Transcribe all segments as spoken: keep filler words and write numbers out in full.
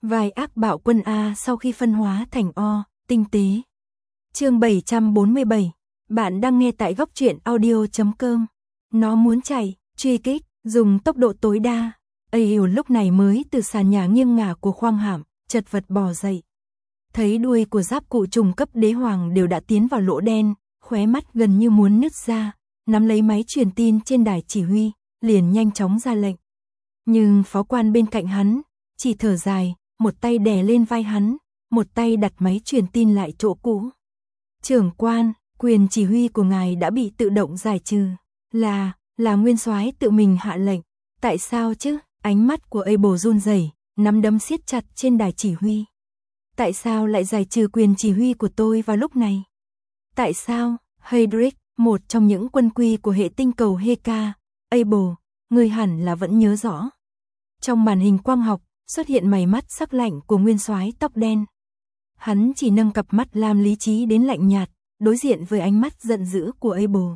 Vai ác bạo quân A sau khi phân hóa thành O, tinh tế. Chương bảy trăm bốn mươi bảy. Bạn đang nghe tại góc truyện audio chấm com. Nó muốn chạy, truy kích, dùng tốc độ tối đa. Ail lúc này mới từ sàn nhà nghiêng ngả của khoang hạm, chật vật bò dậy. Thấy đuôi của giáp cụ trùng cấp đế hoàng đều đã tiến vào lỗ đen, khóe mắt gần như muốn nứt ra, nắm lấy máy truyền tin trên đài chỉ huy, liền nhanh chóng ra lệnh. Nhưng phó quan bên cạnh hắn, chỉ thở dài, một tay đè lên vai hắn, một tay đặt máy truyền tin lại chỗ cũ. Trưởng quan, quyền chỉ huy của ngài đã bị tự động giải trừ. Là, là nguyên soái tự mình hạ lệnh. Tại sao chứ? Ánh mắt của Abel run rẩy, nắm đấm siết chặt trên đài chỉ huy. Tại sao lại giải trừ quyền chỉ huy của tôi vào lúc này? Tại sao? Heydrich, một trong những quân quy của hệ tinh cầu Heka. Abel, người hẳn là vẫn nhớ rõ. Trong màn hình quang học, xuất hiện mày mắt sắc lạnh của nguyên soái tóc đen. Hắn chỉ nâng cặp mắt lam lý trí đến lạnh nhạt, đối diện với ánh mắt giận dữ của Abel.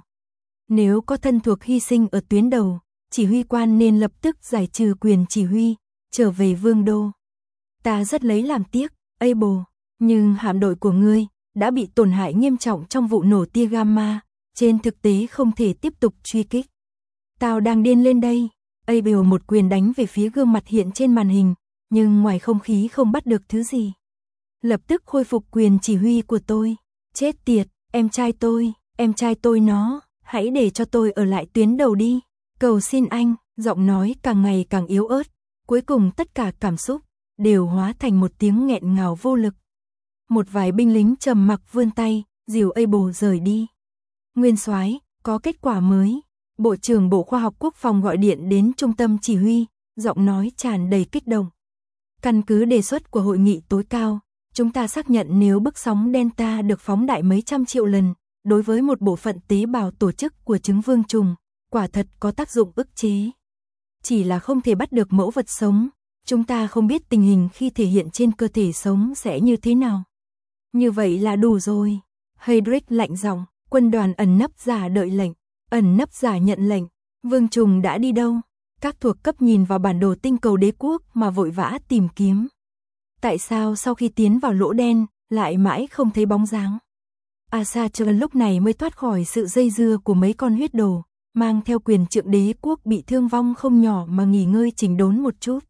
Nếu có thân thuộc hy sinh ở tuyến đầu, chỉ huy quan nên lập tức giải trừ quyền chỉ huy, trở về vương đô. Ta rất lấy làm tiếc, Abel, nhưng hạm đội của ngươi đã bị tổn hại nghiêm trọng trong vụ nổ tia gamma, trên thực tế không thể tiếp tục truy kích. Tao đang điên lên đây. Abel một quyền đánh về phía gương mặt hiện trên màn hình, nhưng ngoài không khí không bắt được thứ gì. Lập tức khôi phục quyền chỉ huy của tôi. Chết tiệt, em trai tôi, em trai tôi nó, hãy để cho tôi ở lại tuyến đầu đi. Cầu xin anh, giọng nói càng ngày càng yếu ớt, cuối cùng tất cả cảm xúc đều hóa thành một tiếng nghẹn ngào vô lực. Một vài binh lính trầm mặc vươn tay, dìu Abel rời đi. Nguyên soái, có kết quả mới. Bộ trưởng Bộ Khoa học Quốc phòng gọi điện đến trung tâm chỉ huy, giọng nói tràn đầy kích động. Căn cứ đề xuất của hội nghị tối cao, chúng ta xác nhận nếu bức sóng Delta được phóng đại mấy trăm triệu lần, đối với một bộ phận tế bào tổ chức của trứng vương trùng, quả thật có tác dụng ức chế. Chỉ là không thể bắt được mẫu vật sống, chúng ta không biết tình hình khi thể hiện trên cơ thể sống sẽ như thế nào. Như vậy là đủ rồi. Heydrich lạnh giọng, quân đoàn ẩn nấp giả đợi lệnh. Ẩn nấp giả nhận lệnh, vương trùng đã đi đâu? Các thuộc cấp nhìn vào bản đồ tinh cầu đế quốc mà vội vã tìm kiếm. Tại sao sau khi tiến vào lỗ đen, lại mãi không thấy bóng dáng? Asatru lúc này mới thoát khỏi sự dây dưa của mấy con huyết đồ, mang theo quyền trượng đế quốc bị thương vong không nhỏ mà nghỉ ngơi chỉnh đốn một chút.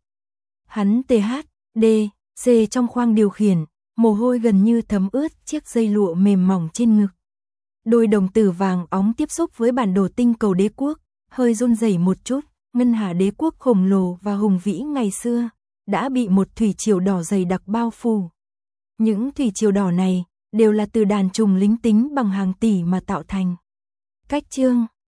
Hắn tê hát, đê, xê trong khoang điều khiển, mồ hôi gần như thấm ướt chiếc dây lụa mềm mỏng trên ngực. Đôi đồng tử vàng óng tiếp xúc với bản đồ tinh cầu đế quốc, hơi run rẩy một chút, ngân hà đế quốc khổng lồ và hùng vĩ ngày xưa, đã bị một thủy triều đỏ dày đặc bao phủ. Những thủy triều đỏ này, đều là từ đàn trùng lính tính bằng hàng tỷ mà tạo thành. Cách chương